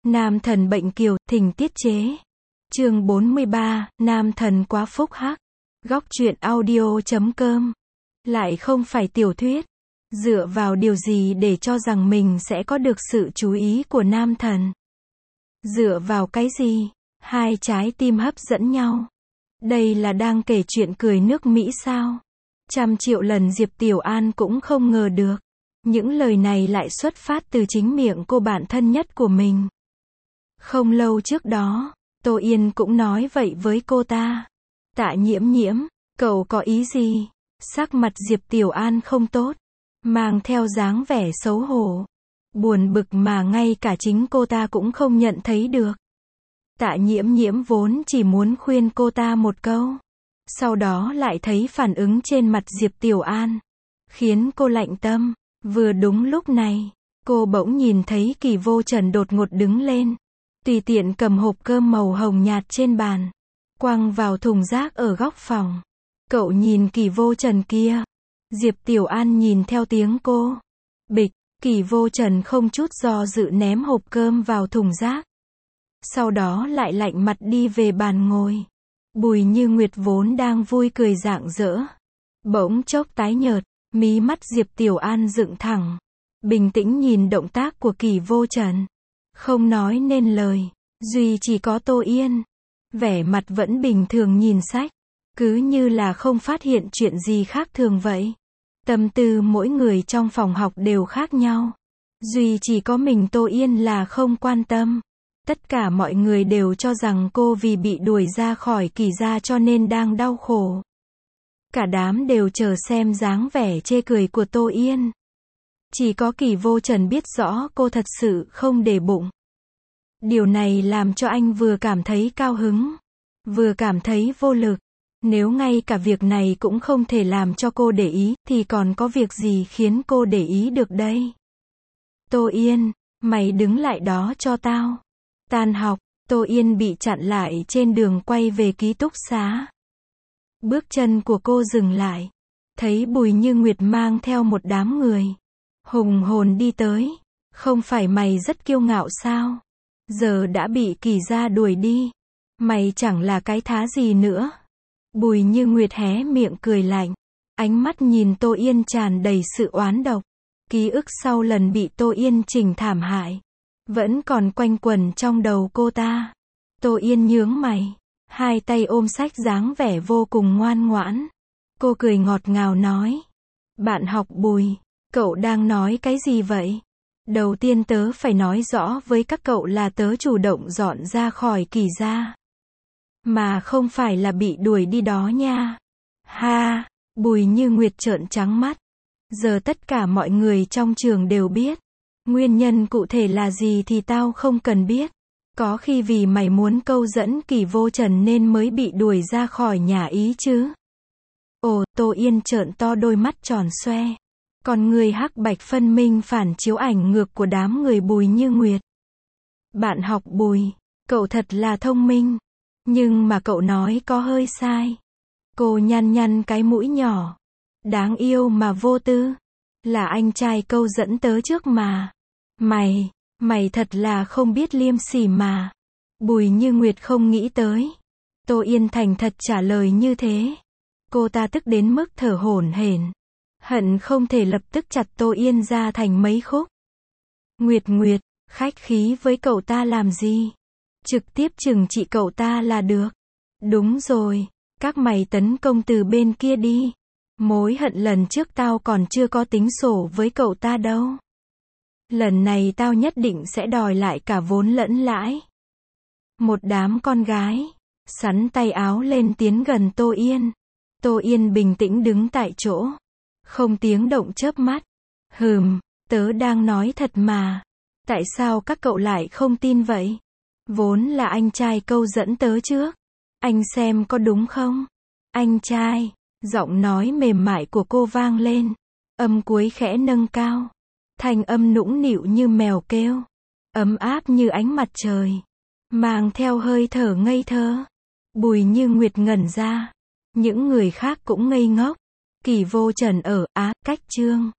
Nam thần bệnh kiều, thỉnh tiết chế. Chương 43, nam thần quá phúc hắc. Góc truyện audio.com. Lại không phải tiểu thuyết. Dựa vào điều gì để cho rằng mình sẽ có được sự chú ý của nam thần? Dựa vào cái gì? Hai trái tim hấp dẫn nhau. Đây là đang kể chuyện cười nước Mỹ sao? 100.000.000 lần Diệp Tiểu An cũng không ngờ được. Những lời này lại xuất phát từ chính miệng cô bạn thân nhất của mình. Không lâu trước đó, Tô Yên cũng nói vậy với cô ta. Tạ Nhiễm Nhiễm, cậu có ý gì? Sắc mặt Diệp Tiểu An không tốt, mang theo dáng vẻ xấu hổ, buồn bực mà ngay cả chính cô ta cũng không nhận thấy được. Tạ Nhiễm Nhiễm vốn chỉ muốn khuyên cô ta một câu, sau đó lại thấy phản ứng trên mặt Diệp Tiểu An, khiến cô lạnh tâm. Vừa đúng lúc này, cô bỗng nhìn thấy Kỳ Vô Trần đột ngột đứng lên, tùy tiện cầm hộp cơm màu hồng nhạt trên bàn, quăng vào thùng rác ở góc phòng. Cậu nhìn Kỳ Vô Trần kia. Diệp Tiểu An nhìn theo tiếng cô. Bịch, Kỳ Vô Trần không chút do dự ném hộp cơm vào thùng rác. Sau đó lại lạnh mặt đi về bàn ngồi. Bùi Như Nguyệt vốn đang vui cười rạng rỡ, bỗng chốc tái nhợt, mí mắt Diệp Tiểu An dựng thẳng, bình tĩnh nhìn động tác của Kỳ Vô Trần, không nói nên lời. Duy chỉ có Tô Yên, vẻ mặt vẫn bình thường nhìn sách, cứ như là không phát hiện chuyện gì khác thường vậy. Tâm tư mỗi người trong phòng học đều khác nhau. Duy chỉ có mình Tô Yên là không quan tâm. Tất cả mọi người đều cho rằng cô vì bị đuổi ra khỏi Kỳ gia cho nên đang đau khổ. Cả đám đều chờ xem dáng vẻ chê cười của Tô Yên. Chỉ có Kỳ Vô Trần biết rõ cô thật sự không để bụng. Điều này làm cho anh vừa cảm thấy cao hứng, vừa cảm thấy vô lực. Nếu ngay cả việc này cũng không thể làm cho cô để ý, thì còn có việc gì khiến cô để ý được đây? Tô Yên, mày đứng lại đó cho tao. Tan học, Tô Yên bị chặn lại trên đường quay về ký túc xá. Bước chân của cô dừng lại, thấy Bùi Như Nguyệt mang theo một đám người hùng hồn đi tới. Không phải mày rất kiêu ngạo sao? Giờ đã bị Kỳ gia đuổi đi, mày chẳng là cái thá gì nữa. Bùi Như Nguyệt hé miệng cười lạnh, ánh mắt nhìn Tô Yên tràn đầy sự oán độc. Ký ức sau lần bị Tô Yên chỉnh thảm hại vẫn còn quanh quẩn trong đầu cô ta. Tô Yên nhướng mày, hai tay ôm sách dáng vẻ vô cùng ngoan ngoãn. Cô cười ngọt ngào nói: Bạn học Bùi, cậu đang nói cái gì vậy? Đầu tiên tớ phải nói rõ với các cậu là tớ chủ động dọn ra khỏi Kỳ gia, mà không phải là bị đuổi đi đó nha. Ha, Bùi Như Nguyệt trợn trắng mắt. Giờ tất cả mọi người trong trường đều biết. Nguyên nhân cụ thể là gì thì tao không cần biết. Có khi vì mày muốn câu dẫn Kỳ Vô Trần nên mới bị đuổi ra khỏi nhà ý chứ. Ồ, Tô Yên trợn to đôi mắt tròn xoe. Còn người hắc bạch phân minh phản chiếu ảnh ngược của đám người Bùi Như Nguyệt. Bạn học Bùi, cậu thật là thông minh. Nhưng mà cậu nói có hơi sai. Cô nhăn nhăn cái mũi nhỏ. Đáng yêu mà vô tư. Là anh trai câu dẫn tớ trước mà. Mày thật là không biết liêm sỉ mà. Bùi Như Nguyệt không nghĩ tới. Tô Yên thành thật trả lời như thế. Cô ta tức đến mức thở hổn hển, hận không thể lập tức chặt Tô Yên ra thành mấy khúc. Nguyệt, khách khí với cậu ta làm gì? Trực tiếp trừng trị cậu ta là được. Đúng rồi, các mày tấn công từ bên kia đi. Mối hận lần trước tao còn chưa có tính sổ với cậu ta đâu. Lần này tao nhất định sẽ đòi lại cả vốn lẫn lãi. Một đám con gái xắn tay áo lên tiến gần Tô Yên. Tô Yên bình tĩnh đứng tại chỗ, không tiếng động chớp mắt. Tớ đang nói thật mà. Tại sao các cậu lại không tin vậy? Vốn là anh trai câu dẫn tớ trước. Anh xem có đúng không? Anh trai. Giọng nói mềm mại của cô vang lên. Âm cuối khẽ nâng cao. Thanh âm nũng nịu như mèo kêu. Ấm áp như ánh mặt trời. Mang theo hơi thở ngây thơ. Bùi Như Nguyệt ngẩn ra. Những người khác cũng ngây ngốc. Kỳ Vô Trần ở cách Chương